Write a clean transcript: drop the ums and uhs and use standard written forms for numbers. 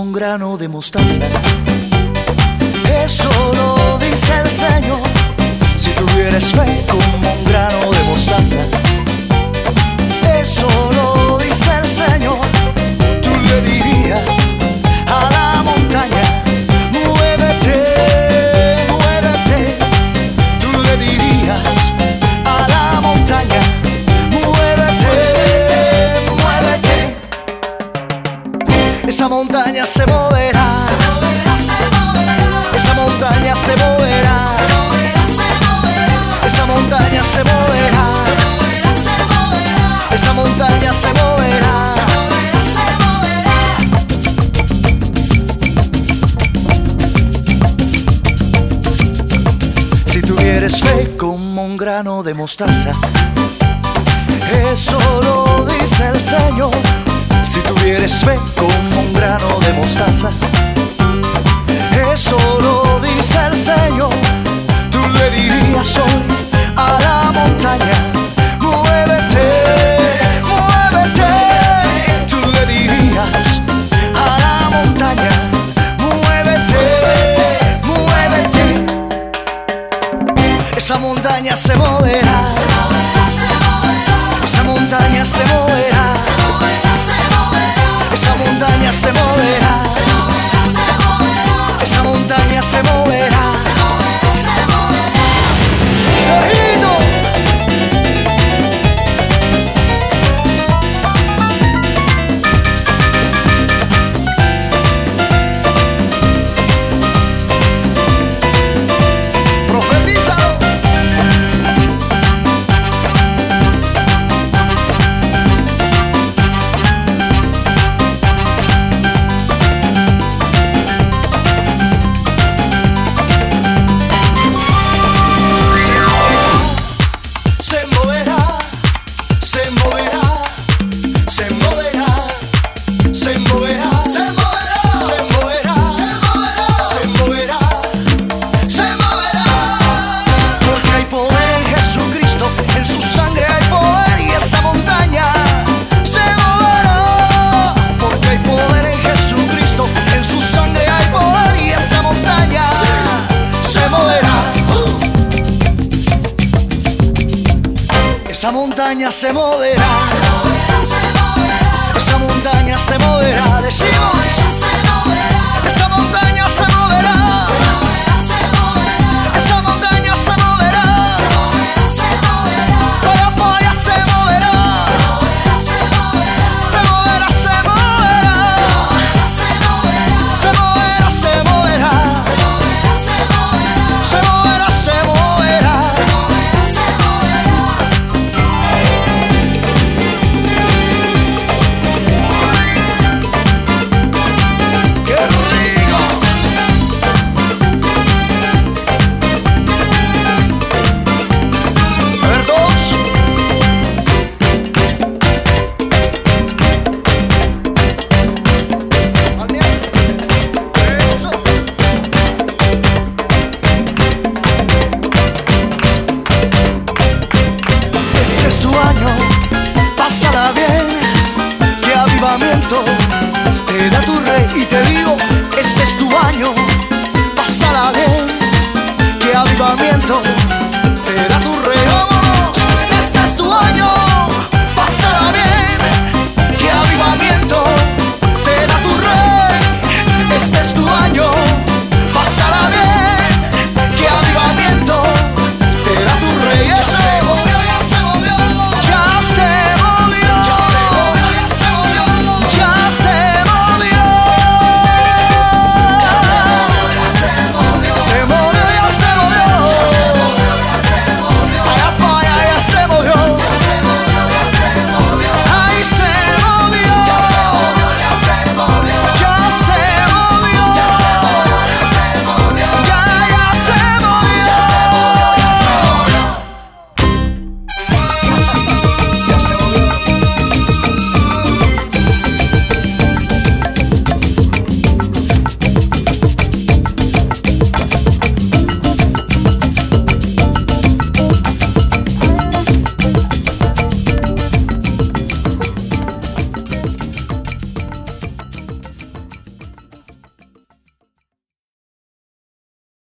un grano de mostaza. Eso lo dice el Señor. Si tuvieras fe como un grano de mostaza. Eso lo dice el Señor. Tú le dirías a la montaña: muévete, muévete. Tú le dirías a la montaña: muévete, muévete. Esa montaña se moverá. Esa montaña se moverá. Esa montaña se moverá. Esa montaña se moverá. Si tuvieres fe como un grano de mostaza. Eso lo dice el Señor. Si tuvieres fe como un grano de mostaza. Eso lo dice el Señor. Tú le dirías hoy a la montaña: muévete, muévete. Tú le dirías a la montaña: muévete, muévete. Esa montaña se moverá. Esa montaña se moverá. Esa montaña se moverá. Esa montaña se moverá. Sergito. Profetízalo. Esa montaña se moverá. Esa montaña se moverá. Decimos: esa montaña se moverá.